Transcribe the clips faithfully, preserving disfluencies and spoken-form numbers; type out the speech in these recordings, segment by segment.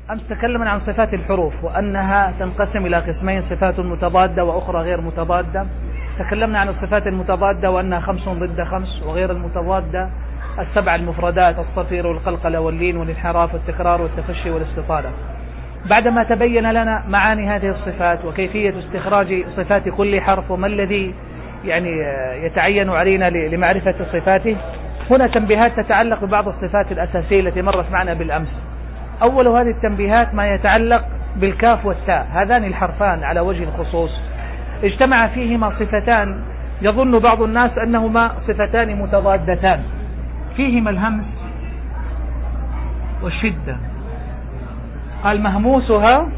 أمس تكلمنا عن صفات الحروف وأنها تنقسم إلى قسمين، صفات متضادة وأخرى غير متضادة. تكلمنا عن الصفات المتضادة وأنها خمس ضد خمس، وغير المتضادة السبع المفردات: الصفير والقلقلة واللين والانحراف والتكرار والتفشي والاستطالة. بعدما تبين لنا معاني هذه الصفات وكيفية استخراج صفات كل حرف وما الذي يعني يتعين علينا لمعرفة صفاته، هنا تنبيهات تتعلق ببعض الصفات الأساسية التي مرت معنا بالأمس. أول هذه التنبيهات ما يتعلق بالكاف والتاء، هذان الحرفان على وجه الخصوص اجتمع فيهما صفتان يظن بعض الناس أنهما صفتان متضادتان، فيهما الهمس والشدة. قال مهموسها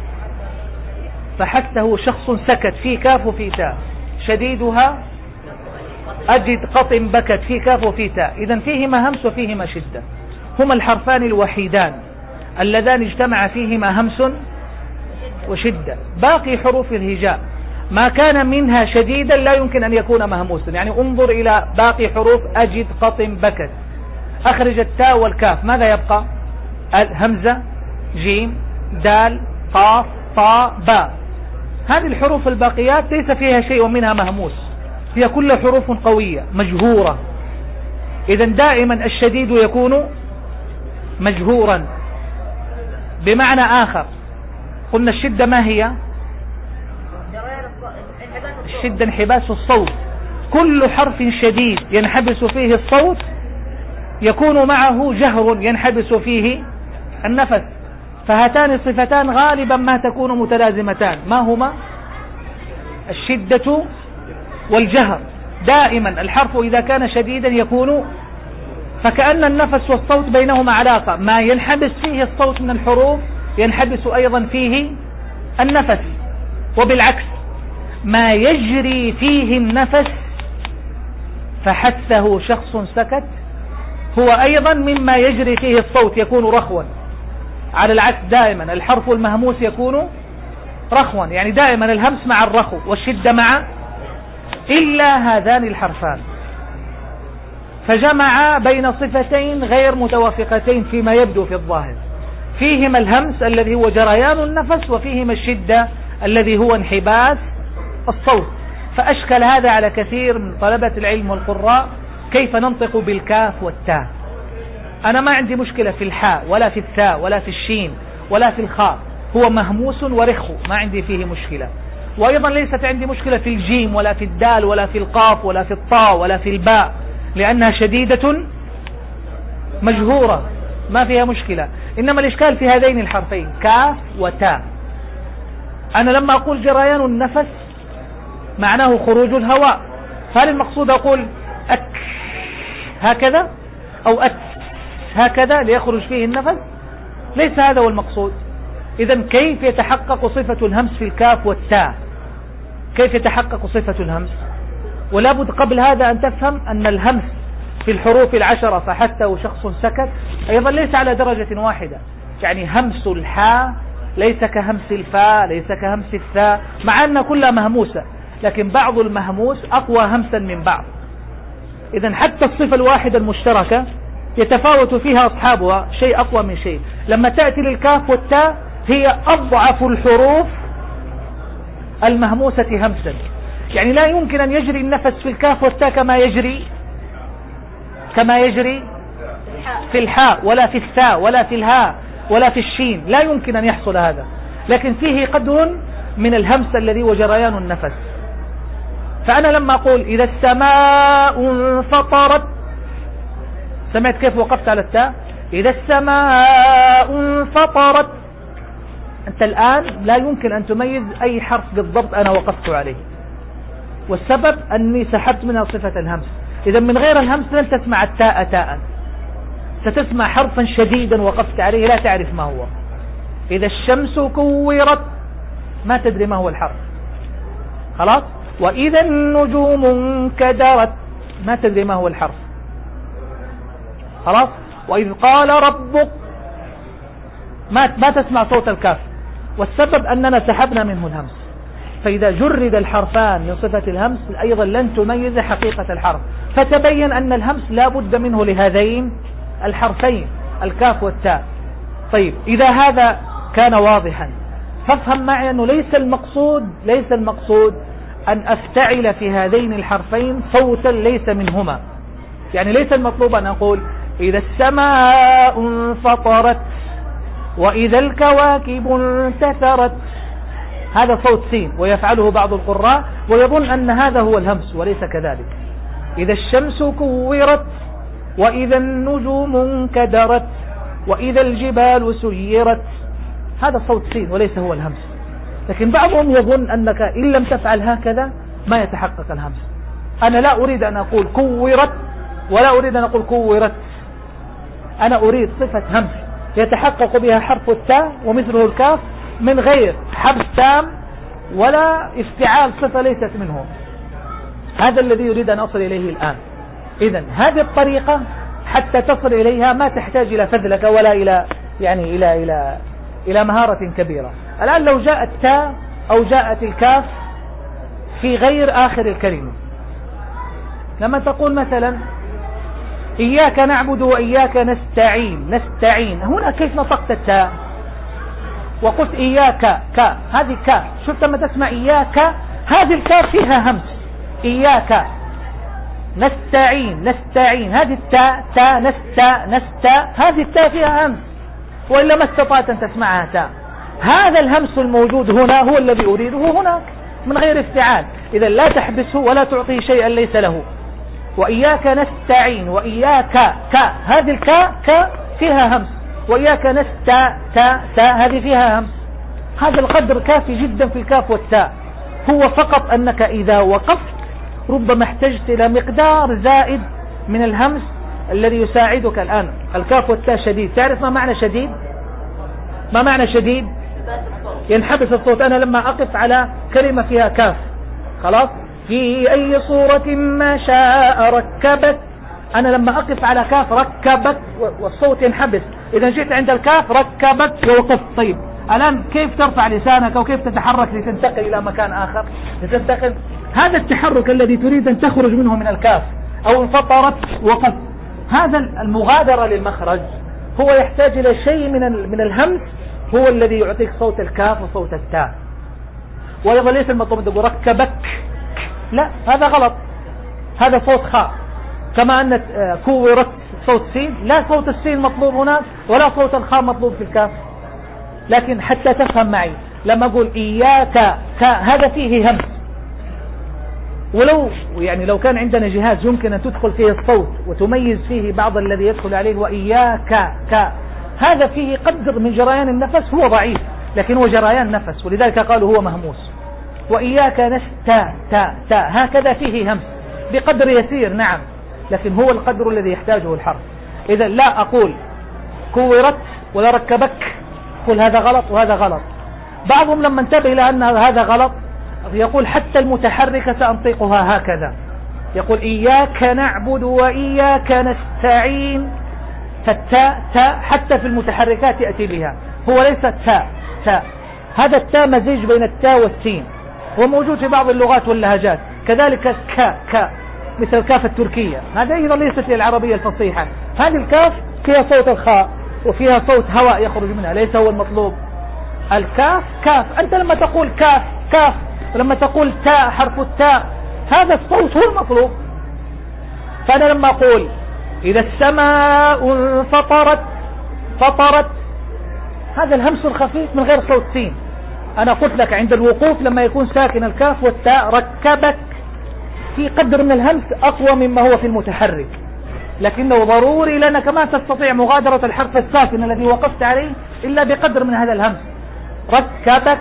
فحثه شخص سكت، في كاف وفي تاء. شديدها أجد قط بكت، في كاف وفي تاء. إذن فيهما همس وفيهما شدة، هما الحرفان الوحيدان اللذان اجتمع فيهما همس وشدة. باقي حروف الهجاء ما كان منها شديدا لا يمكن أن يكون مهموسا. يعني انظر إلى باقي حروف أجد قط بكت، أخرج التاء والكاف، ماذا يبقى؟ الهمزة، جيم، دال، قاف، طاء، باء. هذه الحروف الباقيات ليس فيها شيء منها مهموس، هي كل حروف قوية مجهورة. إذن دائما الشديد يكون مجهورا. بمعنى آخر قلنا الشدة ما هي؟ الشدة انحباس الصوت، كل حرف شديد ينحبس فيه الصوت يكون معه جهر ينحبس فيه النفس. فهاتان الصفتان غالبا ما تكون متلازمتان، ما هما؟ الشدة والجهر. دائما الحرف إذا كان شديدا يكون، فكأن النفس والصوت بينهما علاقة، ما ينحبس فيه الصوت من الحروف ينحبس أيضا فيه النفس، وبالعكس ما يجري فيه النفس فحثه شخص سكت هو أيضا مما يجري فيه الصوت يكون رخوا. على العكس دائما الحرف المهموس يكون رخوا، يعني دائما الهمس مع الرخو والشدة مع، إلا هذان الحرفان فجمع بين صفتين غير متوافقتين فيما يبدو في الظاهر، فيهما الهمس الذي هو جريان النفس، وفيهما الشدة الذي هو انحباس الصوت. فأشكل هذا على كثير من طلبة العلم والقراء، كيف ننطق بالكاف والتاء. أنا ما عندي مشكلة في الحاء ولا في الثاء ولا في الشين ولا في الخاء، هو مهموس ورخو ما عندي فيه مشكلة. وأيضا ليست عندي مشكلة في الجيم ولا في الدال ولا في القاف ولا في الطاء ولا في الباء، لأنها شديدة مجهورة ما فيها مشكلة. إنما الإشكال في هذين الحرفين كاف وتاء. أنا لما أقول جريان النفس معناه خروج الهواء، فهل المقصود أقول أك هكذا أو أك هكذا ليخرج فيه النفس؟ ليس هذا هو المقصود. إذن كيف يتحقق صفة الهمس في الكاف والتاء؟ كيف يتحقق صفة الهمس؟ ولا بد قبل هذا أن تفهم أن الهمس في الحروف العشرة فحتى شخص سكت أيضا ليس على درجة واحدة. يعني همس الحاء ليس كهمس الفاء، ليس كهمس الثاء، مع أن كلها مهموسة، لكن بعض المهموس أقوى همسا من بعض. إذن حتى الصفة الواحدة المشتركة يتفاوت فيها أصحابها شيء أقوى من شيء. لما تأتي للكاف والتاء هي أضعف الحروف المهموسة همسا، يعني لا يمكن أن يجري النفس في الكاف والتاء كما يجري كما يجري في الحاء ولا في الثاء ولا في الهاء ولا في الشين، لا يمكن أن يحصل هذا. لكن فيه قدر من الهمس الذي هو جريان النفس. فأنا لما أقول إذا السماء انفطرت، سمعت كيف وقفت على التاء؟ إذا السماء انفطرت، أنت الآن لا يمكن أن تميز أي حرف بالضبط أنا وقفت عليه، والسبب أني سحبت منها صفة الهمس. إذا من غير الهمس لن تسمع التاء تاء، ستسمع حرفا شديدا وقفت عليه لا تعرف ما هو. إذا الشمس كورت ما تدري ما هو الحرف، خلاص. وإذا النجوم انكدرت ما تدري ما هو الحرف، خلاص. وإذ قال ربك ما ما تسمع صوت الكاف، والسبب أننا سحبنا منه الهمس. فإذا جرد الحرفان من صفة الهمس أيضا لن تميز حقيقة الحرف، فتبين أن الهمس لا بد منه لهذين الحرفين الكاف والتاء. طيب إذا هذا كان واضحا فافهم معي أنه ليس المقصود ليس المقصود أن أفتعل في هذين الحرفين صوتا ليس منهما. يعني ليس المطلوب أن أقول إذا السماء انفطرت وإذا الكواكب انتثرت، هذا صوت سين ويفعله بعض القراء ويظن أن هذا هو الهمس، وليس كذلك. إذا الشمس كورت وإذا النجوم انكدرت وإذا الجبال سيرت، هذا صوت سين وليس هو الهمس. لكن بعضهم يظن أنك إن لم تفعل هكذا ما يتحقق الهمس. أنا لا أريد أن أقول كورت ولا أريد أن أقول كورت، أنا أريد صفة همس يتحقق بها حرف التاء ومثله الكاف من غير حبس تام ولا افتعال صفة ليست منه. هذا الذي يريد أن أصل إليه الآن. إذن هذه الطريقة حتى تصل إليها ما تحتاج إلى فذلك ولا إلى يعني إلى إلى إلى مهارة كبيرة. الآن لو جاءت التاء أو جاءت الكاف في غير آخر الكلمة، لما تقول مثلا إياك نعبد وإياك نستعين، نستعين هنا كيف نطقت التاء؟ وقلت إياك كا، هذه كا، شفت لما تسمع إياك هذه الكاف فيها همس. إياك نستعين، نستعين هذه التاء، تا نستا نستا، هذه التاء فيها همس، وإلا ما استطعت أن تسمعها تاء. هذا الهمس الموجود هنا هو الذي أريده هناك من غير افتعال. إذا لا تحبسه ولا تعطيه شيئا ليس له. وإياك نستعين وإياك كا، هذه الكاء كا فيها همس، وإياك نستا تا تا هذه فيها همس. هذا القدر كافي جدا في الكاف والتاء. هو فقط أنك إذا وقفت ربما احتجت إلى مقدار زائد من الهمس الذي يساعدك. الآن الكاف والتاء شديد، تعرف ما معنى شديد؟ ما معنى شديد؟ ينحبس الصوت. أنا لما أقف على كلمة فيها كاف خلاص، في أي صورة ما شاء ركبك، أنا لما أقف على كاف ركبك والصوت ينحبس. إذا جئت عند الكاف ركبك ووقفت. طيب الآن كيف ترفع لسانك أو كيف تتحرك لتنتقل إلى مكان آخر؟ لتنتقل هذا التحرك الذي تريد أن تخرج منه من الكاف أو انفطرت وقفت، هذا المغادرة للمخرج هو يحتاج إلى شيء من من الهمس هو الذي يعطيك صوت الكاف وصوت التاء. وأيضا ليس المطلوب أن تقول ركبك، لا هذا غلط، هذا صوت خاء. كما أن كورت صوت سين، لا صوت السين مطلوب هناك ولا صوت الخاء مطلوب في الكاف. لكن حتى تفهم معي لما أقول إياك كا هذا فيه همس، ولو يعني لو كان عندنا جهاز يمكن أن تدخل فيه الصوت وتميز فيه بعض الذي يدخل عليه، وإياك كا هذا فيه قدر من جريان النفس هو ضعيف لكن هو جريان نفس، ولذلك قالوا هو مهموس. وإياك نستا تا تا هكذا فيه همس بقدر يسير نعم، لكن هو القدر الذي يحتاجه الحرف. إذا لا أقول كورت ولا ركبك، قل هذا غلط وهذا غلط. بعضهم لما انتبه إلى أن هذا غلط يقول حتى المتحركة سأنطقها هكذا، يقول إياك نعبد وإياك نستعين، فالتاء تاء حتى في المتحركات يأتي بها، هو ليس تاء تاء، هذا التاء مزيج بين التاء والسين وموجود في بعض اللغات واللهجات. كذلك كا كا مثل الكاف التركية، هذا أيضا ليست العربية الفصيحة. هذه الكاف فيها صوت الخاء وفيها صوت هواء يخرج منها، ليس هو المطلوب. الكاف كاف، أنت لما تقول كاف كاف ولما تقول تاء حرف التاء هذا الصوت هو المطلوب. فأنا لما أقول إذا السماء انفطرت فطرت، هذا الهمس الخفيف من غير صوت سين. أنا قلت لك عند الوقوف لما يكون ساكن الكاف والتاء ركبك في قدر من الهمس أقوى مما هو في المتحرك، لكنه ضروري لأنك ما تستطيع مغادرة الحرف الساكن الذي وقفت عليه إلا بقدر من هذا الهمس. ركبك،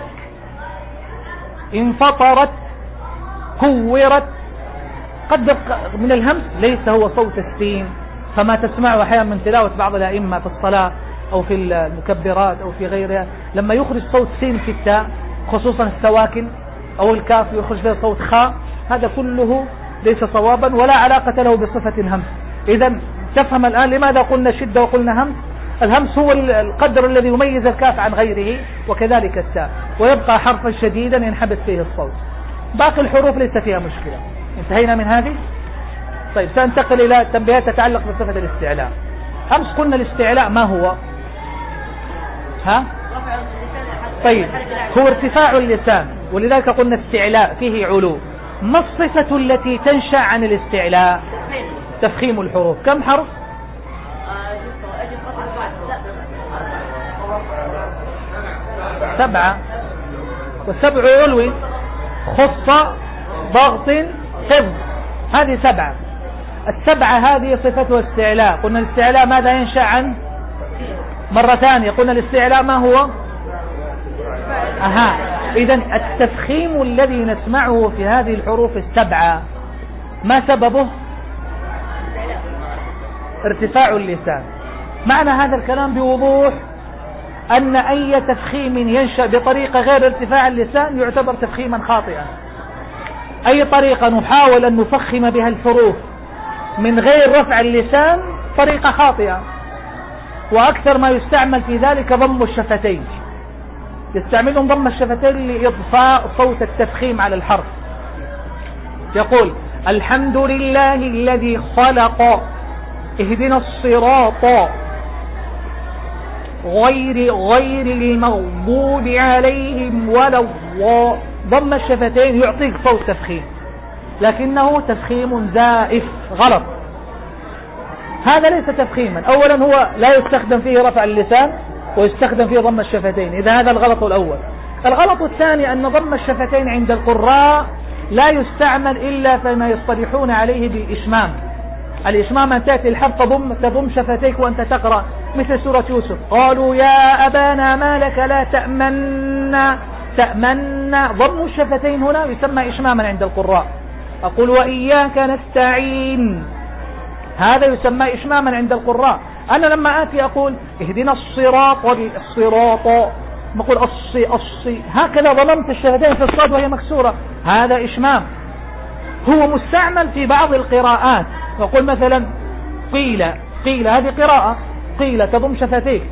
انفطرت، كورت، قدر من الهمس ليس هو صوت السين. فما تسمعه أحيانا من تلاوة بعض الأئمة في الصلاة أو في المكبرات أو في غيرها لما يخرج صوت سين في التاء خصوصا السواكن أو الكاف يخرج فيها صوت خاء، هذا كله ليس صوابا ولا علاقة له بصفة الهمس. إذا تفهم الآن لماذا قلنا شدة وقلنا همس. الهمس هو القدر الذي يميز الكاف عن غيره وكذلك التاء، ويبقى حرفا شديدا ينحبس فيه الصوت. باقي الحروف ليس فيها مشكلة. انتهينا من هذه. طيب سننتقل إلى تنبيهات تتعلق بصفة الاستعلاء. أمس قلنا الاستعلاء ما هو؟ ها؟ طيب، هو ارتفاع اللسان، ولذلك قلنا استعلاء فيه علو. ما الصفة التي تنشأ عن الاستعلاء؟ تفخيم الحروف. كم حرف؟ سبعة، والسبع علوي خص ضغط حفظ، هذه سبعة. السبعة هذه صفتها استعلاء. قلنا الاستعلاء ماذا ينشأ عن؟ مرة ثانية قلنا الاستعلاء ما هو؟ أها، إذن التفخيم الذي نسمعه في هذه الحروف السبعة ما سببه؟ ارتفاع اللسان. معنى هذا الكلام بوضوح أن أي تفخيم ينشأ بطريقة غير ارتفاع اللسان يعتبر تفخيما خاطئا. أي طريقة نحاول أن نفخم بها الحروف من غير رفع اللسان طريقة خاطئة. وأكثر ما يستعمل في ذلك ضم الشفتين، يستعملون ضم الشفتين لإضفاء صوت التفخيم على الحرف. يقول الحمد لله الذي خلق، اهدنا الصراط، غير غير المغضوب عليهم ولا الله. ضم الشفتين يعطيك صوت تفخيم، لكنه تفخيم زائف غلط. هذا ليس تفخيما. اولا هو لا يستخدم فيه رفع اللسان ويستخدم فيه ضم الشفتين، اذا هذا الغلط الاول. الغلط الثاني ان ضم الشفتين عند القراء لا يستعمل الا فيما يصطلحون عليه بالاشمام. الاشمام ان تأتي الحرف تضم تضم شفتيك وانت تقرأ، مثل سورة يوسف، قالوا يا ابانا ما لك لا تأمنا تأمنا. ضم الشفتين هنا يسمى اشماما عند القراء. اقول واياك نستعين، هذا يسمى اشماما عند القراء. انا لما اتي اقول اهدنا الصراط الصراط، ما اقول الصي الصي، هكذا ضممت الشفتين في الصاد وهي مكسورة، هذا اشمام. هو مستعمل في بعض القراءات، نقول مثلا قيل قيل، هذه قراءة، قيل تضم شفتيك.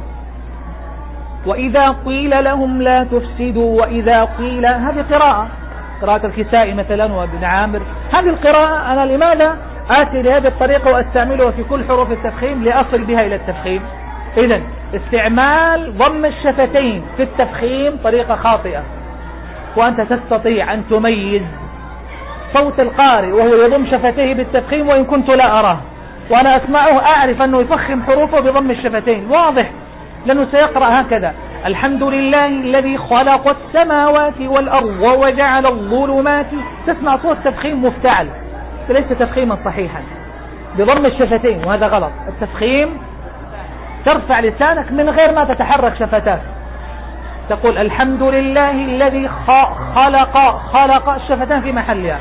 وإذا قيل لهم لا تفسدوا، وإذا قيل، هذه قراءة، قراءة الكسائي مثلا وابن عامر. هذه القراءة أنا لماذا آتي لهذه الطريقة وأستعملها في كل حروف التفخيم؟ لأصل بها إلى التفخيم. إذن استعمال ضم الشفتين في التفخيم طريقة خاطئة، وأنت تستطيع أن تميز صوت القارئ وهو يضم شفتيه بالتفخيم وإن كنت لا أراه، وأنا أسمعه أعرف أنه يفخم حروفه بضم الشفتين، واضح، لأنه سيقرأ هكذا الحمد لله الذي خلق السماوات والأرض وجعل الظلمات. تسمع صوت تفخيم مفتعل، ليس تفخيما صحيحا بضم الشفتين، وهذا غلط. التفخيم ترفع لسانك من غير ما تتحرك شفتاك، تقول الحمد لله الذي خلق خلق الشفتان في محلها.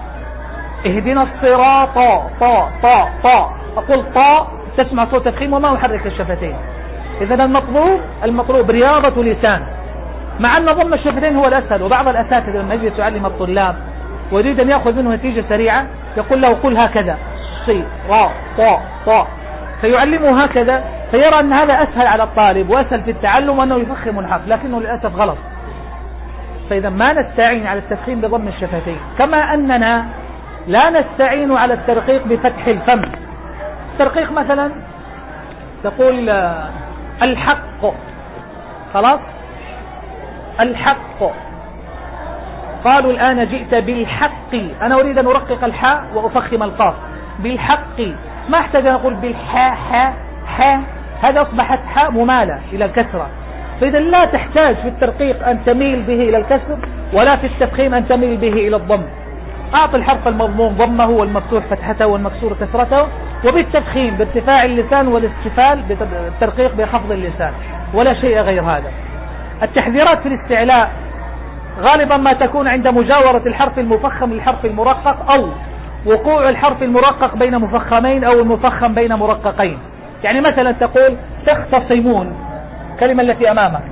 اهدنا الصراط طا طا طا، أقول طا، تسمع صوت تفخيم وما أحرك الشفتين. إذن المطلوب المطلوب رياضة لسان، مع أن ضم الشفتين هو الأسهل. وبعض الأساتذة لما يجلس يعلم الطلاب ويريد أن يأخذ منه نتيجة سريعة يقول له قل هكذا صي را طا طا، فيعلمه هكذا، فيرى أن هذا أسهل على الطالب وأسهل في التعلم وأنه يفخم الحرف، لكنه للأسف غلط. فإذا ما نستعين على التفخيم بضم الشفتين، كما أننا لا نستعين على الترقيق بفتح الفم. الترقيق مثلا تقول الحق، خلاص الحق، قالوا الآن جئت بالحق، أنا أريد أن أرقق الحاء وأفخم القاف بالحق، ما احتاج أن أقول بالحاء حاء حاء، هذا أصبحت حاء ممالة إلى الكسرة. فإذا لا تحتاج في الترقيق أن تميل به إلى الكسر، ولا في التفخيم أن تميل به إلى الضم. أعطي الحرف المضموم ضمه والمفتوح فتحته والمكسور كسرته، وبالتفخيم بارتفاع اللسان والاستفال بالترقيق بخفض اللسان، ولا شيء غير هذا. التحذيرات في الاستعلاء غالبا ما تكون عند مجاورة الحرف المفخم للحرف المرقق، أو وقوع الحرف المرقق بين مفخمين أو المفخم بين مرققين. يعني مثلا تقول تختصمون، كلمة التي أمامك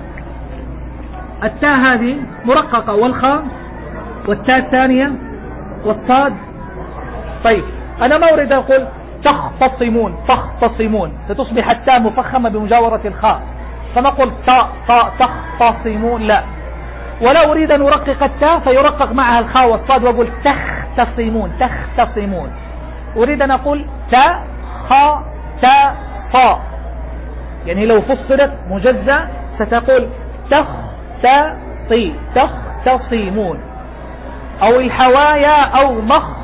التاء هذه مرققة، والخاء والتاء الثانية والصاد. طيب أنا ما أريد أقول تختصمون تختصمون، ستصبح التاء مفخمة بمجاورة الخاء، فما قلت تاء تاء تختصمون، لا. ولا أريد أن أرقق التاء فيرقق معها الخاء والصاد وأقول تختصمون تختصمون. أريد أن أقول تاء خاء تاء طاء، يعني لو فصلت مجزأ ستقول تختطي تختصمون، أو الحوايا أو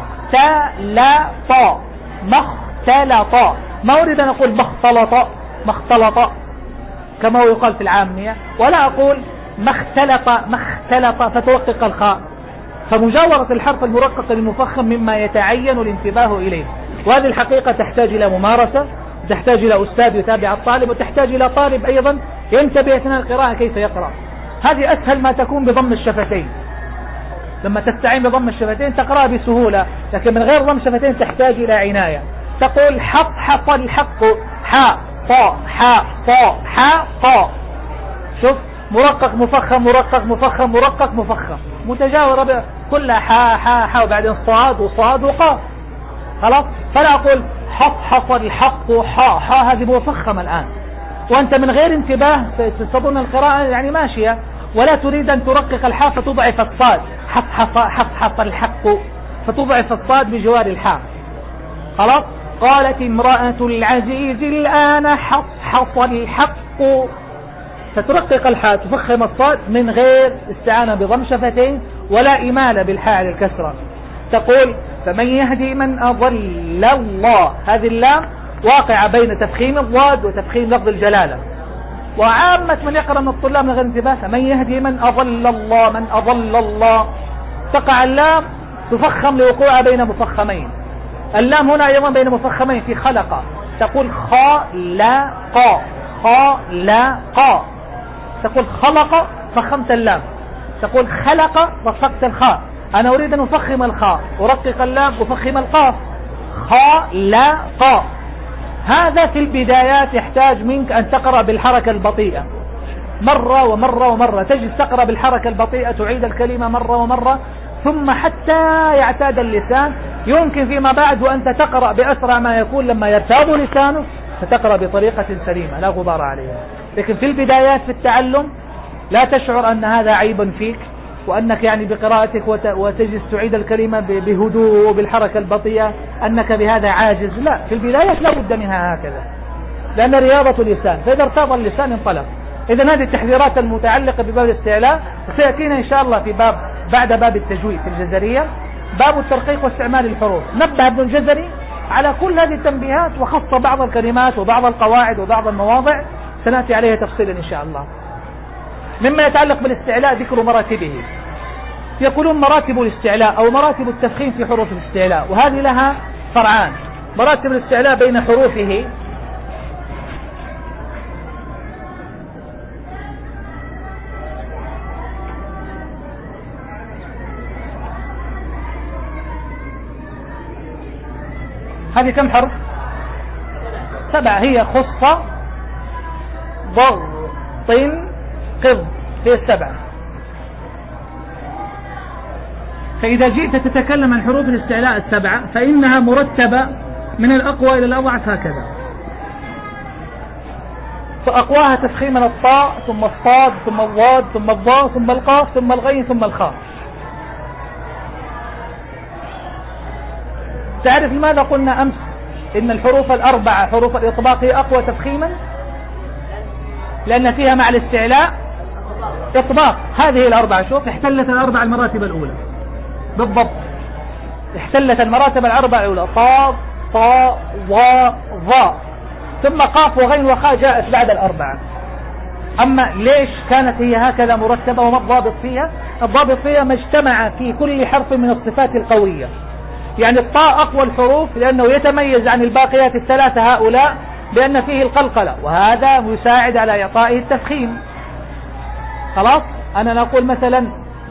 مختلط مختلط، ما أريد أن أقول مختلط مختلط كما هو يقال في العامية، ولا أقول مختلط مختلط فترقق الخاء. فمجاورة الحرف المرقق المفخم مما يتعين الانتباه إليه، وهذه الحقيقة تحتاج إلى ممارسة، تحتاج إلى أستاذ يتابع الطالب، وتحتاج إلى طالب أيضا ينتبه أثناء القراءة كيف يقرأ. هذه أسهل ما تكون بضم الشفتين، لما تستعين بضم الشفتين تقرأ بسهولة، لكن من غير ضم الشفتين تحتاج إلى عناية. تقول حط حط الحق حاء طاء حاء طاء حاء طاء، شوف مرقق مفخم مرقق مفخم مرقق مفخم متجاورة كلها حاء حاء حاء وبعدين صاد وصاد وقاف، خلاص. فلا أقول حط حط الحق حاء حاء، هذه مفخمة الآن، وأنت من غير انتباه تظن القراءة يعني ماشية، ولا تريد أن ترقق الحاء فتضعف الصاد، حط حط حط حط الحق فتضعف الصاد بجوار الحاء، خلاص. قالت امرأة العزيز الآن حط حط الحق، فترقق الحاء تفخم الصاد من غير استعانة بضم شفتين ولا إمالة بالحاء للكسرة. تقول فمن يهدي من أضل الله، هذه اللام واقعة بين تفخيم الضاد وتفخيم لفظ الجلالة، وعامة من يقرأ من الطلاب من غير انتباه فمن يهدي من أضل الله من أضل الله، تقع اللام تفخم لوقوعها بين مفخمين. اللام هنا أيضا بين مفخمين في خلق، تقول خلق خلق، تقول خلق فخمت اللام، تقول خلق رفقت الخاء. أنا أريد أن أفخم الخاء ورقق اللام وفخم القاف، خلق. هذا في البدايات يحتاج منك أن تقرأ بالحركة البطيئة مرة ومرة ومرة، تجلس تقرأ بالحركة البطيئة، تعيد الكلمة مرة ومرة، ثم حتى يعتاد اللسان. يمكن فيما بعد وأنت تقرأ بأسرع ما يكون لما يرتاب لسانه ستقرأ بطريقة سليمة لا غبار عليها. لكن في البدايات في التعلم لا تشعر أن هذا عيبا فيك، وأنك يعني بقراءتك وتجلس تعيد الكلمة بهدوء وبالحركة البطيئة أنك بهذا عاجز، لا، في البدايات لا بد منها هكذا، لأن رياضة اللسان، فإذا ارتضى اللسان انطلق. إذن هذه التحذيرات المتعلقة بباب الاستعلاء سيأتينا إن شاء الله في باب بعد باب التجويد في الجزرية، باب الترقيق واستعمال الحروف. نبه ابن الجزري على كل هذه التنبيهات وخص بعض الكلمات وبعض القواعد وبعض المواضع سنأتي عليها تفصيلا إن شاء الله. مما يتعلق بالاستعلاء ذكر مراتبه، يقولون مراتب الاستعلاء أو مراتب التفخيم في حروف الاستعلاء، وهذه لها فرعان. مراتب الاستعلاء بين حروفه هذه كم حرف؟ سبعة، هي خصة ضغط قض، هي السبعة. فإذا جئت تتكلم عن حروف الاستعلاء السبعة فإنها مرتبة من الأقوى إلى الأضعف هكذا، فأقواها تفخيما الطاء ثم الصاد ثم الضاد ثم الضاء ثم القاف ثم الغين ثم الخاء. تعرف لماذا قلنا أمس إن الحروف الأربعة حروف الإطباق هي أقوى تفخيما؟ لأن فيها مع الاستعلاء إطباق. هذه الأربعة شوف احتلت الأربع المراتب الأولى بالضبط، احتلت المراتب الأربعة الأولى، طاء طاء ضاء ضاء، ثم قاف وغين وخاء جاءت بعد الأربعة. أما ليش كانت هي هكذا مرتبة وما الضابط فيها؟ الضابط فيها ما اجتمع في كل حرف من الصفات القوية. يعني الطاء أقوى الحروف لأنه يتميز عن الباقيات الثلاثة هؤلاء بأن فيه القلقلة، وهذا يساعد على إعطائه التفخيم. خلاص. أنا نقول مثلا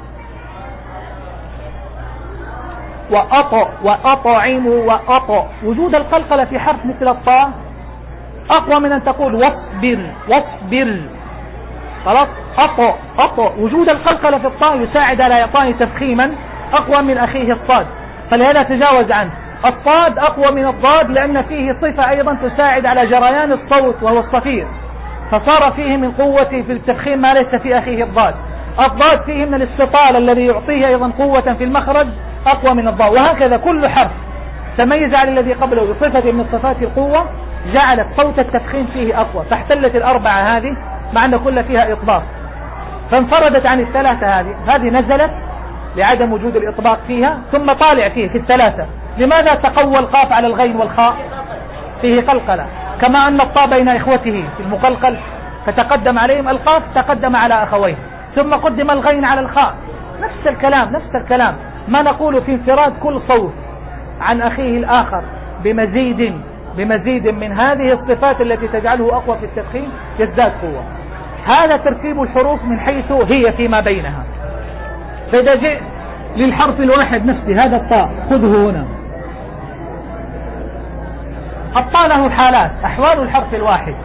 وأطع وأطعم وأطع، وجود القلقلة في حرف مثل الطاء أقوى من أن تقول واصبر واصبر. خلاص. أطع أطع، وجود القلقلة في الطاء يساعد على إعطائه تفخيما أقوى من أخيه الصاد، فلهذا تجاوز عنه. الصاد أقوى من الضاد لأن فيه صفة أيضا تساعد على جريان الصوت وهو الصفير، فصار فيه من قوة في التفخيم ما ليس في أخيه الضاد. الضاد فيه من الاستطالة الذي يعطيه أيضا قوة في المخرج أقوى من الضاد، وهكذا كل حرف تميز على الذي قبله بصفة من صفات القوة جعلت صوت التفخيم فيه أقوى، فاحتلت الأربعة هذه مع أن كل فيها إطباق، فانفردت عن الثلاثة. هذه هذه نزلت لعدم وجود الإطباق فيها، ثم طالع فيه في الثلاثة. لماذا تقوى القاف على الغين والخاء؟ فيه قلقلة، كما أن الطاء بين إخوته في المقلقل فتقدم عليهم القاف، تقدم على أخويه، ثم قدم الغين على الخاء. نفس الكلام نفس الكلام ما نقول في انفراد كل صوت عن أخيه الآخر بمزيد بمزيد من هذه الصفات التي تجعله أقوى في التفخيم يزداد قوة. هذا ترتيب الحروف من حيث هي فيما بينها. فإذا جئت للحرف الواحد نفسه، هذا الطاء خذه هنا. الطاء له حالات، أحوال الحرف الواحد.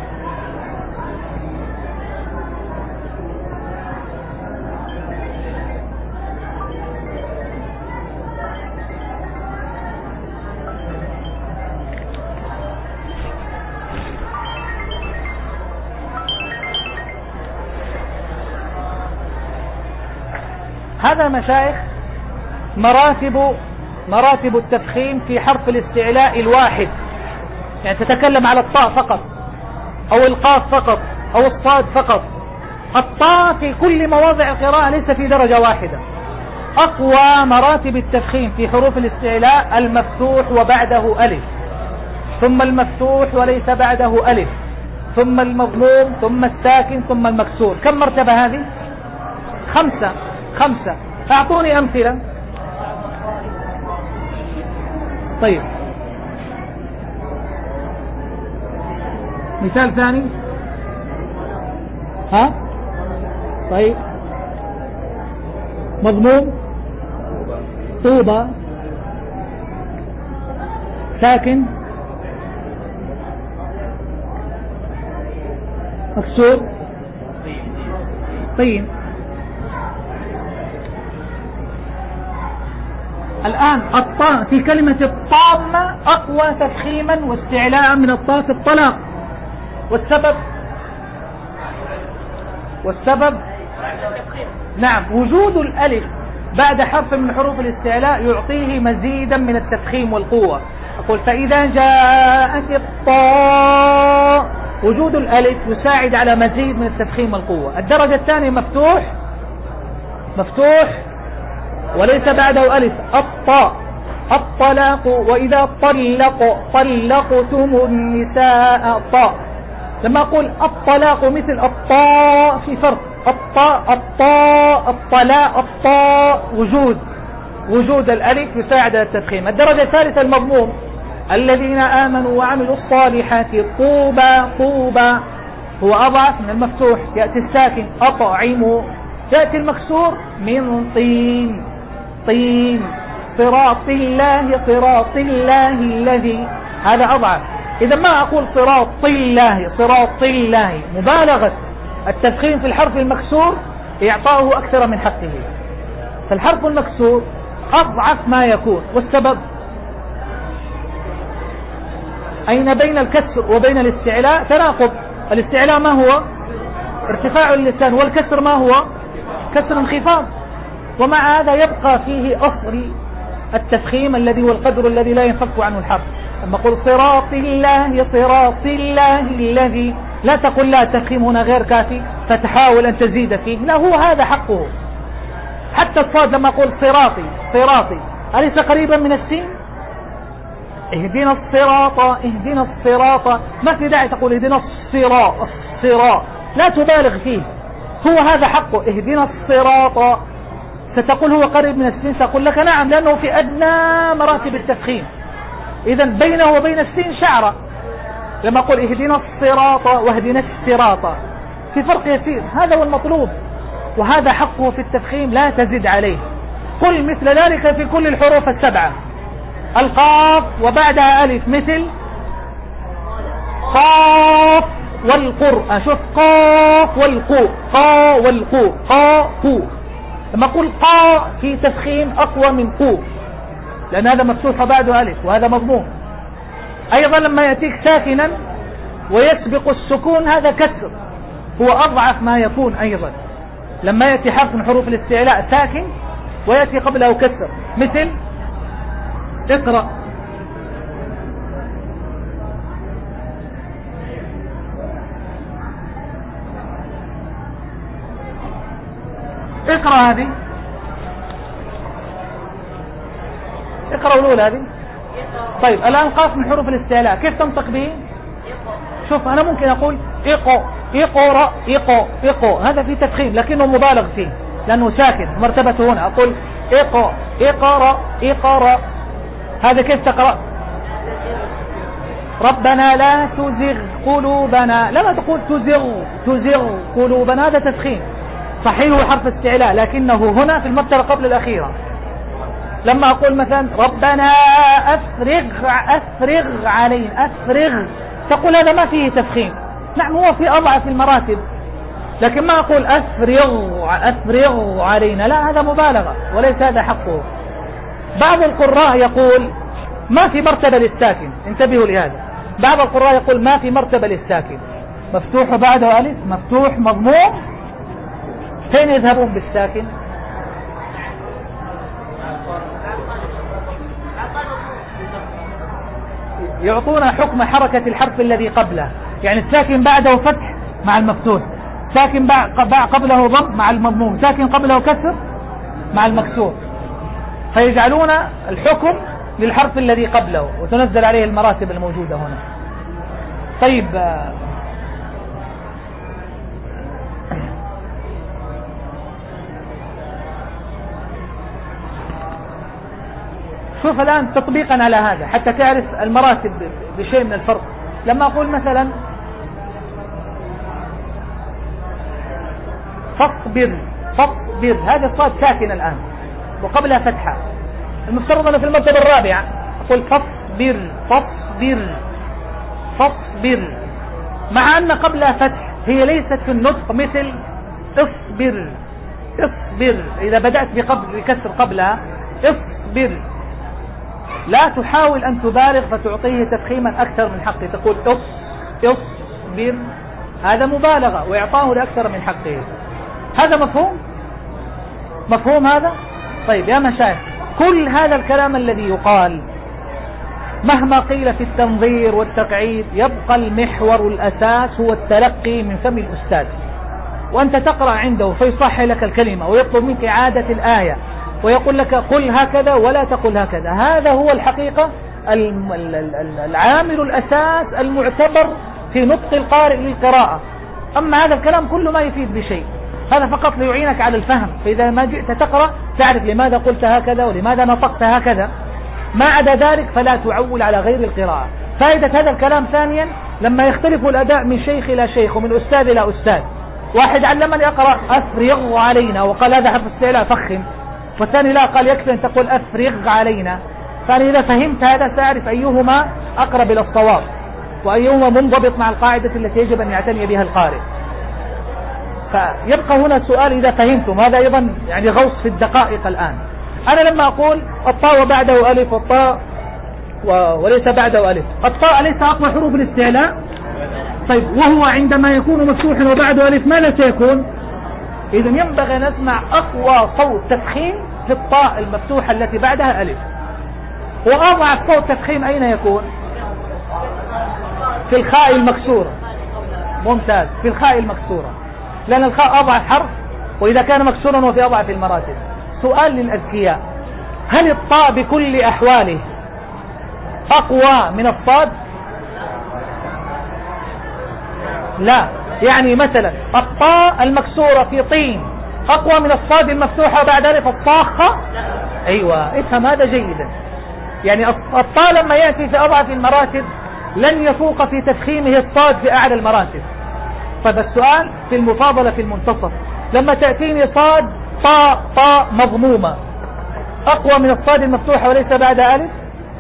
هذا مشايخ مراتب مراتب التفخيم في حرف الاستعلاء الواحد. يعني تتكلم على الطاء فقط أو القاف فقط أو الصاد فقط. الطاء في كل مواضع القراءة ليس في درجة واحدة. أقوى مراتب التفخيم في حروف الاستعلاء المفتوح وبعده ألف، ثم المفتوح وليس بعده ألف، ثم المضموم، ثم الساكن، ثم المكسور. كم مرتبة هذه؟ خمسة خمسة. فأعطوني أمثلة. طيب مثال ثاني. ها طيب مضموم، طوبة، ساكن، مكسور، طين. الآن الطاء في كلمة الطامة أقوى تفخيما واستعلاء من الطاء في الطلاق. والسبب والسبب نعم وجود الألف بعد حرف من حروف الاستعلاء يعطيه مزيدا من التفخيم والقوة. أقول فإذا جاءت الطاء، وجود الألف يساعد على مزيد من التفخيم والقوة. الدرجة الثانية مفتوح مفتوح وليس بعده ألف، الطاء، الطلاق، وإذا طلق طلقتم النساء طاء. لما أقول الطلاق مثل الطاء في فرق، الطاء الطاء الطلاء الطاء، وجود وجود الألف يساعد على التفخيم. الدرجة الثالثة المضموم، الذين آمنوا وعملوا الصالحات طوبى طوبى، هو أضعف من المفتوح. يأتي الساكن أطعموا، يأتي المكسور من طين طين، صراط الله صراط الله الذي، هذا أضعف. إذا ما أقول صراط الله صراط الله، مبالغة التفخيم في الحرف المكسور إعطاؤه أكثر من حقه. فالحرف المكسور أضعف ما يكون. والسبب أين بين الكسر وبين الاستعلاء تناقض. الاستعلاء ما هو؟ ارتفاع اللسان، والكسر ما هو؟ كسر انخفاض. ومع هذا يبقى فيه أصل التفخيم الذي هو القدر الذي لا ينفك عنه الحرف. لما قل صراط الله صراط الله الذي، لا تقل لا، التفخيم هنا غير كافي فتحاول أن تزيد فيه، لا، هو هذا حقه. حتى الصاد لما قل صراطي صراطي، أليس قريبا من السين؟ اهدنا الصراط اهدنا الصراط، ما في داعي تقول اهدنا الصراط الصراط، لا تبالغ فيه، هو هذا حقه. اهدنا الصراط، ستقول هو قريب من السين، سأقول لك نعم، لأنه في أدنى مراتب التفخيم. إذا بينه وبين السين شعرة. لما أقول اهدنا الصراط واهدنا الصراط في فرق يسير، هذا هو المطلوب، وهذا حقه في التفخيم، لا تزد عليه. قل مثل ذلك في كل الحروف السبعة. القاف وبعدها ألف مثل قاف والقر، أشوف قاف والقو، قا والقو، قا قو. لما أقول قا في تفخيم أقوى من قو، لأن هذا مفتوح بعده ألف وهذا مضموم. أيضا لما يأتيك ساكنا ويسبق السكون هذا كسر، هو أضعف ما يكون. أيضا لما يأتي حرف من حروف الاستعلاء ساكن ويأتي قبله كسر مثل اقرأ، اقرأ هذه، اقرأ الأولى هذه. طيب الآن قاف من حروف الاستعلاء كيف تنطق به؟ شوف أنا ممكن أقول إقو إقرأ إقو إقو، هذا في تفخيم لكنه مبالغ فيه لأنه ساكن مرتبته هنا. أقول إقو إقرأ إقرأ، هذا كيف تقرأ؟ ربنا لا تزغ قلوبنا، لما تقول تزغ تزغ قلوبنا هذا تفخيم صحيح حرف استعلاء لكنه هنا في المرتبة قبل الأخيرة. لما أقول مثلا ربنا أفرغ أفرغ علينا أفرغ، تقول هذا ما فيه تفخيم، نعم هو في أضعف المراتب، لكن ما أقول أفرغ أفرغ علينا، لا هذا مبالغة وليس هذا حقه. بعض القراء يقول ما في مرتبة للساكن، انتبهوا لهذا، بعض القراء يقول ما في مرتبة للساكن، مفتوح وبعده ألف، مفتوح مضموم، فين يذهبون بالساكن؟ يعطونا حكم حركة الحرف الذي قبله، يعني الساكن بعده فتح مع المفتوح، ساكن قبله ضم مع المضموم، ساكن قبله كسر مع المكسور، فيجعلون الحكم للحرف الذي قبله وتنزل عليه المراتب الموجودة هنا. طيب شوف الآن تطبيقا على هذا حتى تعرف المراتب بشيء من الفرق. لما أقول مثلا فاصبر فاصبر، هذا الصاد ساكن الآن وقبلها فتحة، المفترض أنه في المرتبة الرابعة أقول فاصبر فاصبر فاصبر، مع أن قبلها فتح، هي ليست في النطق مثل اصبر اصبر، إذا بدأت بقبل بكسر قبلها اصبر، لا تحاول أن تبالغ فتعطيه تفخيما أكثر من حقه، تقول اص اصبر، هذا مبالغة وإعطاه لأكثر من حقه. هذا مفهوم؟ مفهوم هذا؟ طيب يا مشايخ، كل هذا الكلام الذي يقال مهما قيل في التنظير والتقعيد يبقى المحور الأساس هو التلقي من فم الأستاذ، وأنت تقرأ عنده فيصحح لك الكلمة ويطلب منك إعادة الآية ويقول لك قل هكذا ولا تقل هكذا، هذا هو الحقيقة العامل الأساس المعتبر في نطق القارئ للقراءة. أما هذا الكلام كله ما يفيد بشيء، هذا فقط ليعينك على الفهم، فإذا ما جئت تقرأ تعرف لماذا قلت هكذا ولماذا نطقت هكذا، ما عدا ذلك فلا تعول على غير القراءة. فائدة هذا الكلام ثانيا لما يختلف الأداء من شيخ إلى شيخ ومن أستاذ إلى أستاذ، واحد علمني أقرأ أفرغ علينا وقال هذا حرف استعلاء فخم، والثاني لا قال يكفي أن تقول أفرغ علينا، فأنا إذا فهمت هذا سأعرف أيهما أقرب إلى الصواب وأيهما منضبط مع القاعدة التي يجب أن يعتني بها القارئ. فيبقى هنا سؤال إذا فهمتم، هذا أيضا يعني غوص في الدقائق الآن. أنا لما أقول الطاء وبعده ألف والطاء وليس بعده ألف، الطاء ليس أقوى حروف الاستعلاء، طيب وهو عندما يكون مفتوحا وبعده ألف ماذا سيكون؟ إذن ينبغي أن نسمع أقوى صوت تفخيم في الطاء المفتوحة التي بعدها ألف، وأضعف صوت تفخيم أين يكون؟ في الخاء المكسورة. ممتاز، في الخاء المكسورة، لأن الخاء أضعف حرف وإذا كان مكسورا وفي أضعف المراتب. سؤال للأذكياء، هل الطاء بكل أحواله أقوى من الصاد؟ لا، يعني مثلا الطاء المكسورة في طين أقوى من الصاد المفتوحة بعد ألف الطاخة؟ أيوة، افهم هذا جيدا، يعني الطاء لما يأتي في أضعف المراتب لن يفوق في تفخيمه الصاد في أعلى المراتب. طيب السؤال في المفاضلة في المنتصف، لما تأتيني صاد طاء طاء مضمومة أقوى من الصاد المفتوحة وليس بعد ألف؟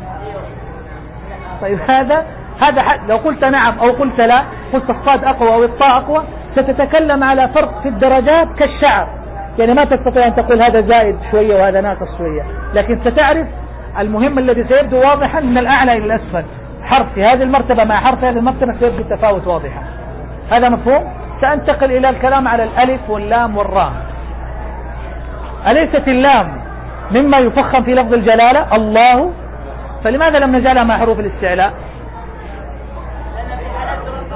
طيب هذا هذا لو قلت نعم أو قلت لا، قلت الصاد أقوى أو الطاء أقوى، ستتكلم على فرق في الدرجات كالشعر، يعني ما تستطيع أن تقول هذا زائد شوية وهذا ناقص شوية، لكن ستعرف المهم الذي سيبدو واضحا من الأعلى إلى الأسفل، حرف في هذه المرتبة مع حرف هذه المرتبة سيبدو التفاوت واضحا. هذا مفهوم؟ سأنتقل إلى الكلام على الألف واللام والراء. أليست اللام مما يفخم في لفظ الجلالة الله؟ فلماذا لم نجعلها مع حروف الاستعلاء؟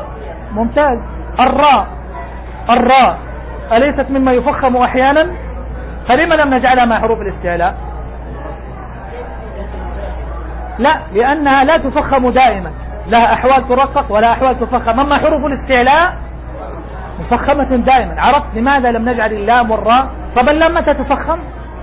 ممتاز. الراء الراء أليست مما يفخم أحيانا؟ فلما لم نجعلها مع حروف الاستعلاء؟ لا، لأنها لا تفخم دائما، لها أحوال ترقق ولا أحوال تفخم. أما حروف الاستعلاء مفخمة دائما. عرفت لماذا لم نجعل اللام والراء؟ طب اللام متى تفخم؟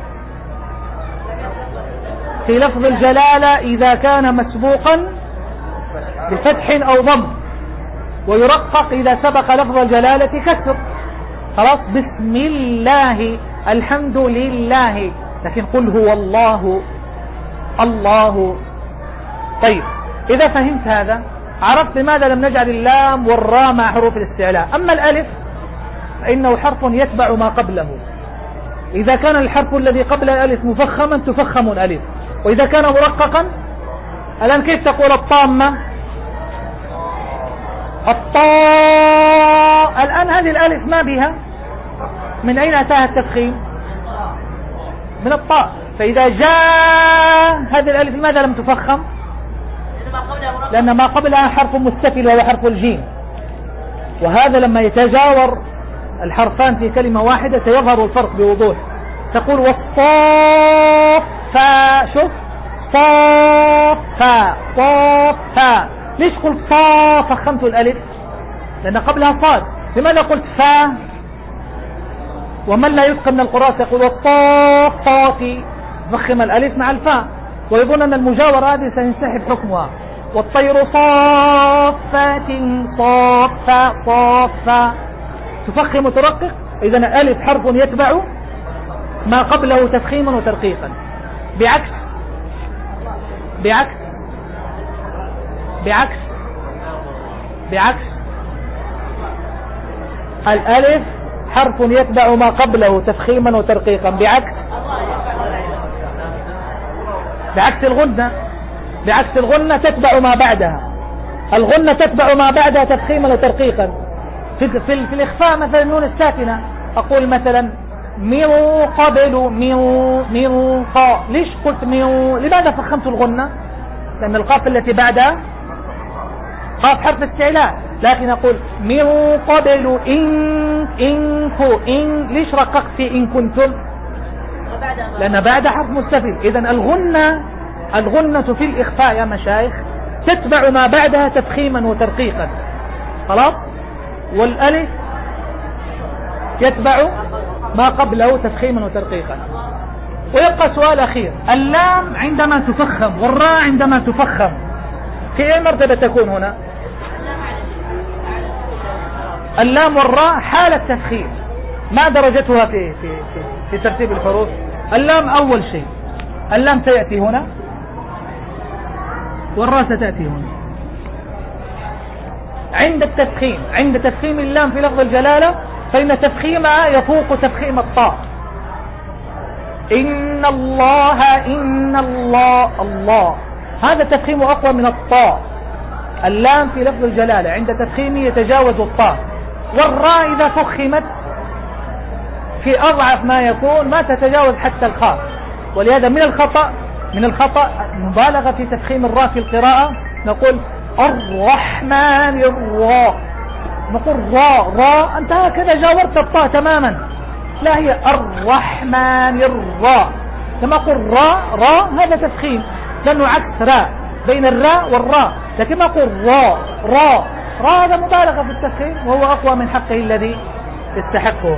في لفظ الجلالة إذا كان مسبوقا بفتح أو ضم، ويرقق إذا سبق لفظ الجلالة كسر. خلاص، بسم الله، الحمد لله، لكن قل هو الله، الله. طيب، إذا فهمت هذا عرفت لماذا لم نجعل اللام والراء مع حروف الاستعلاء. أما الألف فإنه حرف يتبع ما قبله. إذا كان الحرف الذي قبل الألف مفخما تفخم الألف، وإذا كان مرققا. الآن كيف تقول الطامة؟ الطاء. الآن هذه الألف ما بها، من أين أتاها التفخيم؟ من الطاء. فإذا جاء هذه الألف لماذا لم تفخم؟ لأن ما قبلها حرف مستفل وهو حرف الجيم، وهذا لما يتجاور الحرفان في كلمة واحدة سيظهر الفرق بوضوح. تقول والصافا، شوف، صافا صافا. ليش قلت صا فخمت الألف؟ لأن قبلها صاد. لماذا قلت فا؟ ومن لا يتقن من القراءة يقول والصافات، فخم الألف مع الفاء، ويظن أن المجاورة هذه سينسحب حكمها. والطير صافات، صافا صافا، تفخم وترقق. إذا الألف حرف يتبع ما قبله تفخيما وترقيقا، بعكس بعكس بعكس بعكس الألف حرف يتبع ما قبله تفخيما وترقيقا، بعكس بعكس الغنة. بعكس الغنة تتبع ما بعدها. الغنة تتبع ما بعدها تفخيما وترقيقا. في, في, في الإخفاء مثلا النون الساكنة أقول مثلا من قبل، من من قا. ليش قلت من؟ لماذا فخمت الغنة؟ لأن القاف التي بعدها قاف حرف استعلاء. لكن أقول من قبل إن إن كو إن. ليش رققت في إن كنتم؟ لأن بعد حرف مستفل. إذا الغنة الغنة في الإخفاء يا مشايخ تتبع ما بعدها تفخيما وترقيقا. خلاص. والألف يتبع ما قبله تفخيما وترقيقا. ويبقى سؤال أخير، اللام عندما تفخم والراء عندما تفخم في أي مرتبة تكون هنا؟ اللام والراء حال التفخيم، ما درجتها في, في, في, في ترتيب الحروف؟ اللام أول شيء، اللام سيأتي هنا والراء ستأتي هنا عند التفخيم. عند تفخيم اللام في لفظ الجلالة فإن تفخيمها يفوق تفخيم الطاء. إن الله إن الله الله، هذا تفخيم أقوى من الطاء. اللام في لفظ الجلالة عند تفخيمه يتجاوز الطاء. والراء إذا فخمت في أضعف ما يكون ما تتجاوز حتى الخاء. ولهذا من الخطأ من الخطأ مبالغة في تفخيم الراء في القراءة. نقول الرحمن الراء، نقول راء راء، أنت هكذا جاورت الطاء تماما. لا، هي الرحمن الراء. لما أقول راء راء هذا تفخيم، لأنه عكس راء بين الراء والراء. لكن ما أقول راء راء راء هذا مبالغة في التفخيم وهو أقوى من حقه الذي يستحقه.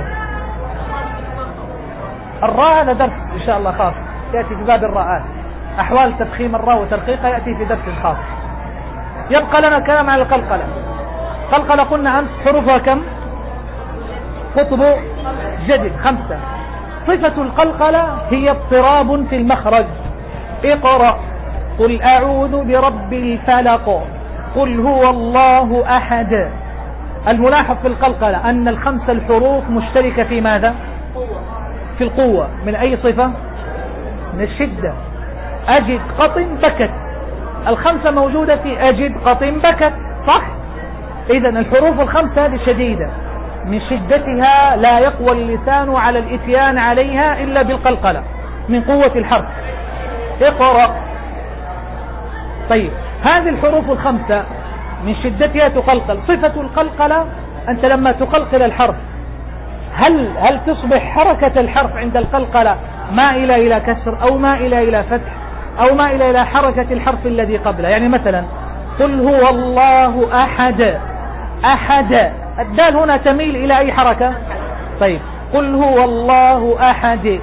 الراء هذا درس إن شاء الله خاص يأتي في باب الراءات، أحوال تفخيم الراء وترقيقها يأتي في درس خاص. يبقى لنا كلام على القلقلة. قلقلة قلنا أمس حروفها كم؟ قطب جدل خمسة. صفة القلقلة هي اضطراب في المخرج. اقرأ قل أعوذ برب الفلق، قل هو الله أحد. الملاحظ في القلقلة أن الخمسة الحروف مشتركة في ماذا؟ في القوة. من أي صفة؟ من الشدة. أجد قط بكت، الخمسة موجودة في أجد قط بكت، صح؟ إذا الحروف الخمسة هذه شديدة، من شدتها لا يقوى اللسان على الاتيان عليها إلا بالقلقلة من قوة الحرف. اقرأ. طيب هذه الحروف الخمسة من شدتها تقلقل. صفة القلقلة أنت لما تقلقل الحرف هل هل تصبح حركة الحرف عند القلقلة مائلة إلى كسر أو مائلة إلى فتح أو مائلة إلى حركة الحرف الذي قبله؟ يعني مثلا قل هو الله أحد، أحد الدال هنا تميل إلى أي حركة؟ طيب قل هو الله أحد.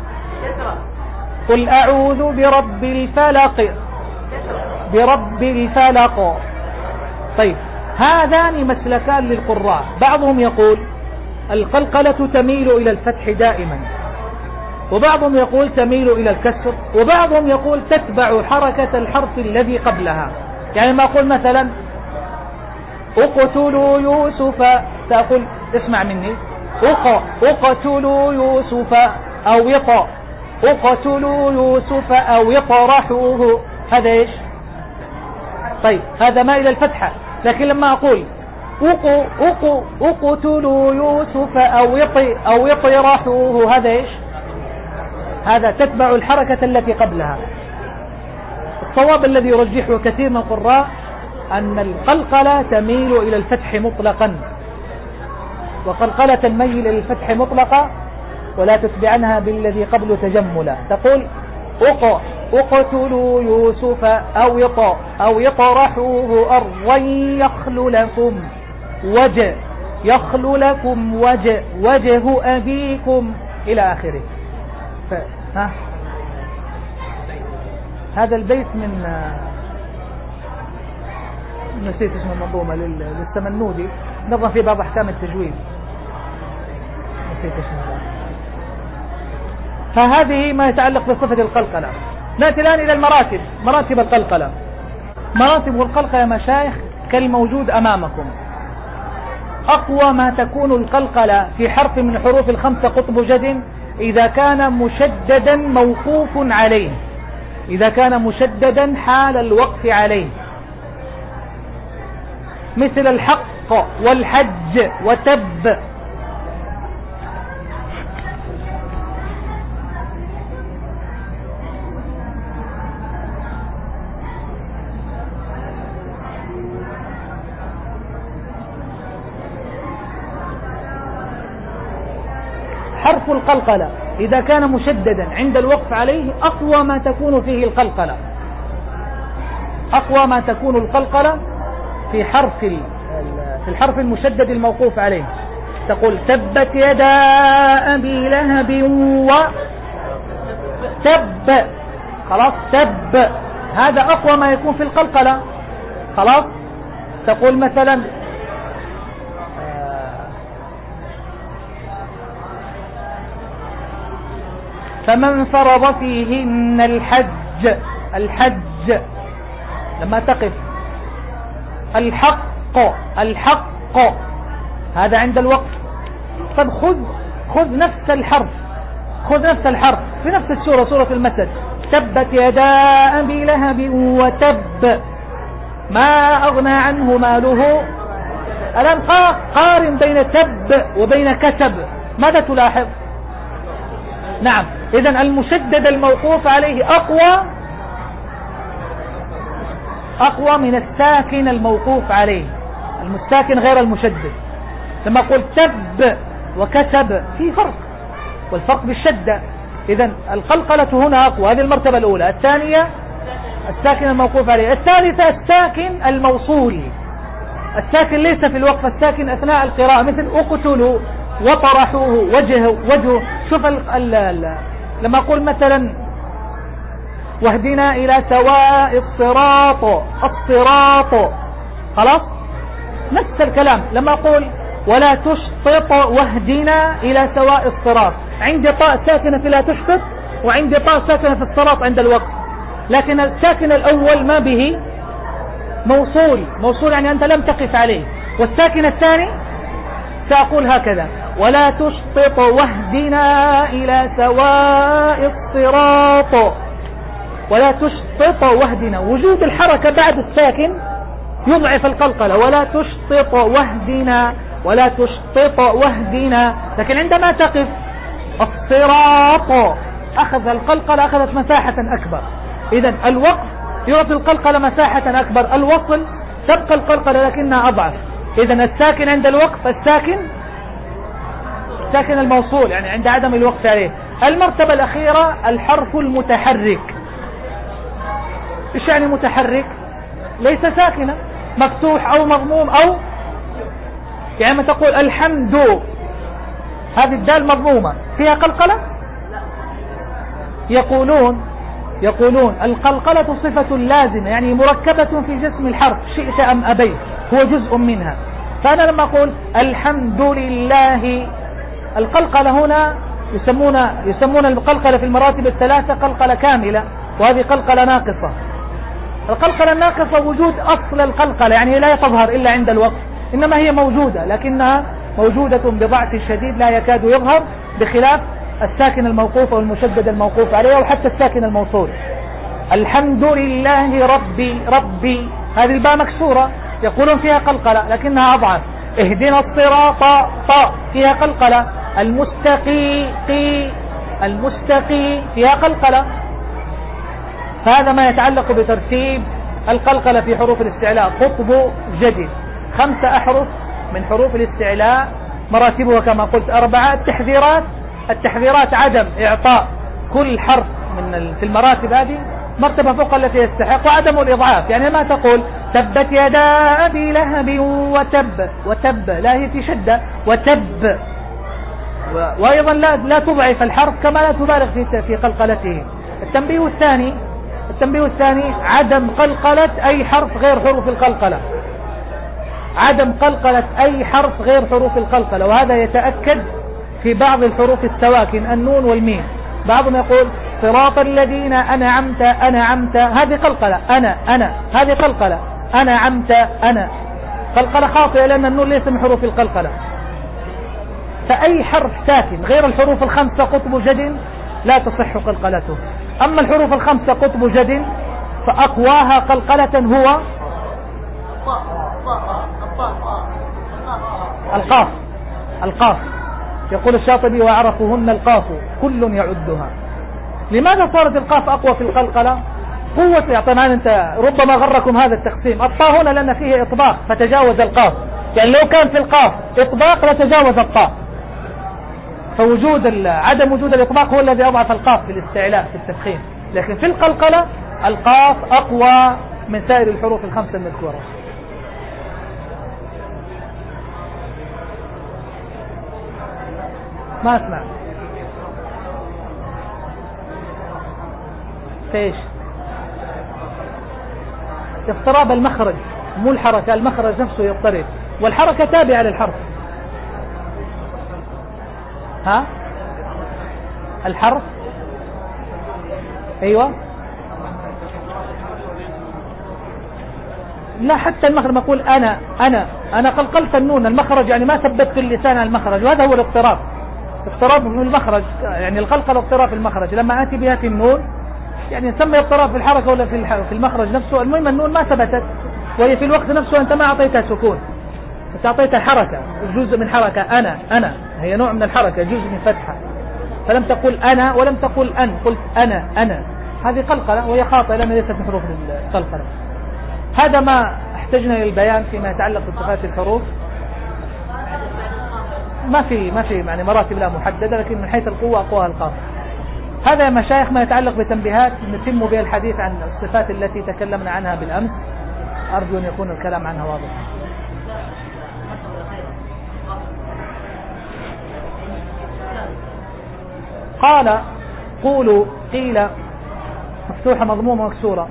قل أعوذ برب الفلق، برب الفلق. طيب هذان مسلكان للقراء، بعضهم يقول القلقلة تميل إلى الفتح دائما، وبعضهم يقول تميل إلى الكسر، وبعضهم يقول تتبع حركة الحرف الذي قبلها. يعني ما أقول مثلا اقتلوا يوسف، تقول اسمع مني اق اقتلوا يوسف أو يط اقتلوا يوسف أو يطرحوه، هذا ايش؟ طيب هذا ما إلى الفتحة. لكن لما أقول اق اق اقتلوا يوسف أو يط أو يطرحوه، هذا ايش؟ هذا تتبع الحركة التي قبلها. الصواب الذي يرجحه كثير من القراء أن القلقلة تميل إلى الفتح مطلقا، وقلقلة تميل إلى الفتح مطلقا ولا تتبعنها بالذي قبل تجملا. تقول اق اقتلوا يوسف أو يط أو يطرحوه أرضا يخل لكم وجه يخل لكم وجه وجه أبيكم إلى آخره. ف... ها؟ هذا البيت من نسيت اسم المنظومة للسمنودي، نظر في بعض أحكام التجويد، نسيت اسمه. فهذه ما يتعلق بصفة القلقلة. نأتي الآن إلى المراتب، مراتب القلقلة. مراتب القلقلة يا مشايخ كالموجود أمامكم. أقوى ما تكون القلقلة في حرف من حروف الخمسة قطب جد إذا كان مشددا موقوف عليه، إذا كان مشددا حال الوقف عليه، مثل الحق والحج وتب. حرف القلقلة إذا كان مشددا عند الوقف عليه أقوى ما تكون فيه القلقلة، أقوى ما تكون القلقلة في حرف في الحرف المشدد الموقوف عليه. تقول تبت يدا أبي لهب و تب، خلاص تب، هذا أقوى ما يكون في القلقلة. خلاص تقول مثلا فمن فرض فيهن الحج، الحج لما تقف الحق الحق، هذا عند الوقف. طب خذ خذ نفس الحرف، خذ نفس الحرف في نفس السورة، سورة المسد، تبت يدا أبي لهب وتب ما أغنى عنه ماله. الآن قارن بين تب وبين كتب، ماذا تلاحظ؟ نعم، إذن المشدد الموقوف عليه أقوى أقوى من الساكن الموقوف عليه، المستاكن غير المشدد. لما أقول تب وكتب في فرق، والفرق بالشدة. إذن القلقلة هنا أقوى، هذه المرتبة الأولى. الثانية الساكن الموقوف عليه. الثالثة الساكن الموصول، الساكن ليس في الوقف، الساكن أثناء القراءة، مثل أقتلوا وطرحوه وجهه وجهه. شوف ال ال ال لما أقول مثلا واهدنا إلى سواء الصراط، الصراط، خلاص نفس الكلام. لما أقول ولا تشطط واهدنا إلى سواء الصراط، عندي طاء ساكنة في لا تشطط، وعندي طاء ساكنة في الصراط عند الوقف. لكن الساكن الأول ما به موصول، موصول يعني أنت لم تقف عليه. والساكن الثاني سأقول هكذا ولا تشطط واهدنا إلى سواء الصراط، ولا تشطط واهدنا. وجود الحركة بعد الساكن يضعف القلقلة. ولا تشطط واهدنا، ولا تشطط واهدنا. لكن عندما تقف الصراط أخذ القلقلة أخذت مساحة أكبر. إذن الوقف يعطي القلقلة مساحة أكبر، الوصل تبقى القلقلة لكنها أضعف. إذن الساكن عند الوقف، الساكن الساكن الموصول يعني عند عدم الوقف عليه. المرتبة الأخيرة الحرف المتحرك. إيش يعني متحرك؟ ليس ساكنا، مفتوح أو مضموم أو يعني ما تقول الحمد، هذه الدال مضمومة فيها قلقلة. يقولون يقولون القلقلة صفة لازمة يعني مركبة في جسم الحرف شئت أم أبيت، هو جزء منها. فأنا لما أقول الحمد لله، القلقلة هنا يسمون يسمون القلقلة في المراتب الثلاثة قلقلة كاملة، وهذه قلقلة ناقصة. القلقلة الناقصة وجود أصل القلقلة يعني لا تظهر إلا عند الوقف، إنما هي موجودة لكنها موجودة بضعف شديد لا يكاد يظهر، بخلاف الساكن الموقوف أو المشدد الموقوف عليه أو حتى الساكن الموصول. الحمد لله ربي ربي، هذه الباء مكسورة يقولون فيها قلقلة لكنها أضعف. اهدنا الصراط طاء فيها قلقلة. المستقي قي المستقي فيها قلقلة. فهذا ما يتعلق بترتيب القلقلة في حروف الاستعلاء. قطب جدي، خمسة أحرف من حروف الاستعلاء، مراتبها كما قلت أربعة. التحذيرات التحذيرات عدم إعطاء كل حرف من في المراتب هذه مرتبة فوق التي يستحق، وعدم الإضعاف. يعني ما تقول تبت يدا أبي لهب وتب، وتب لا هي في شدة وتب، وأيضا لا لا تضعف الحرف كما لا تبالغ في في قلقلته. التنبيه الثاني التنبيه الثاني عدم قلقلة أي حرف غير حروف القلقلة، عدم قلقلة أي حرف غير حروف القلقلة، وهذا يتأكد في بعض الحروف السواكن النون والميم. بعضهم يقول صراط الذين أنعمت أنعمت، هذه قلقلة. أنا أنا هذه قلقلة. أنعمت أنا قلقلة خاطئة لأن النون ليس من حروف القلقلة. فأي حرف ساكن غير الحروف الخمسة قطب جد لا تصح قلقلته. أما الحروف الخمسة قطب جد فأقواها قلقلة هو القاف. القاف يقول الشاطبي وعرفهن القاف كل يعدها. لماذا صارت القاف أقوى في القلقلة؟ قوة. طبعا أنت ربما غركم هذا التقسيم. الطاء هنا لأن فيه إطباق فتجاوز القاف، يعني لو كان في القاف إطباق لتجاوز الطاء، فوجود عدم وجود الإطباق هو الذي أضعف القاف في الاستعلاء في التفخيم. لكن في القلقلة القاف أقوى من سائر الحروف الخمسة المذكورة. ما أسمع فيش اضطراب المخرج، مو الحركة، المخرج نفسه يضطرب، والحركة تابعة للحرف. ها الحرف ايوه لا، حتى المخرج نقول انا انا انا قلقلت النون المخرج، يعني ما ثبتت اللسان على المخرج، وهذا هو الاضطراب. اضطراب في المخرج يعني القلقلة اضطراب في المخرج. لما اتي بها في النون يعني نسمي اضطراب في الحركة ولا في في المخرج نفسه. المهم النون ما ثبتت، وهي في الوقت نفسه انت ما اعطيتها سكون، بس اعطيتها حركة، جزء من حركة. انا انا هي نوع من الحركة، جزء من فتحة. فلم تقل انا ولم تقل ان، قلت انا انا. هذه قلقلة وهي خاطئة لأنها ليست من حروف القلقلة. هذا ما احتجنا للبيان فيما يتعلق بصفات الحروف. ما في ما في يعني مراتب لا محددة، لكن من حيث القوة أقواها القاف. هذا يا مشايخ ما يتعلق بتنبيهات نتم بها الحديث عن الصفات التي تكلمنا عنها بالأمس. أرجو أن يكون الكلام عنها واضح. قال قولوا قيل مفتوحة مضمومة مكسورة.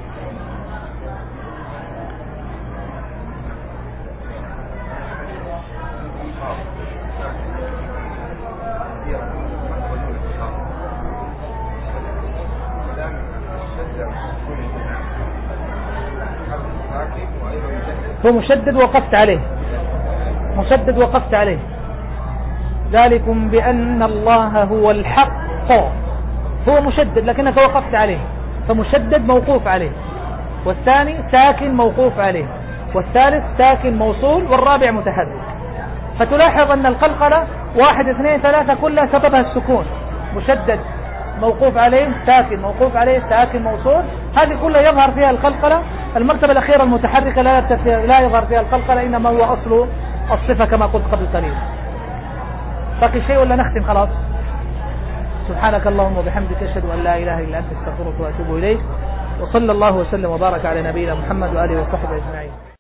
هو مشدد وقفت عليه، مشدد وقفت عليه. ذلكم بأن الله هو الحق، هو مشدد لكنك وقفت عليه، فمشدد موقوف عليه، والثاني ساكن موقوف عليه، والثالث ساكن موصول، والرابع متحرك. فتلاحظ أن القلقلة واحد اثنين ثلاثة كلها سببها السكون. مشدد موقوف عليه، ساكن موقوف عليه، ساكن موصول، هذه كلها يظهر فيها القلقلة. المرتبة الأخيرة المتحركة لا لا يظهر فيها القلقلة، إنما هو أصل الصفة كما قلت قبل قليل. باقي شيء ولا نختم خلاص؟ سبحانك اللهم وبحمدك أشهد أن لا إله إلا أنت استغفرك وأتوب إليك، وصلى الله وسلم وبارك على نبينا محمد وآله وصحبه أجمعين.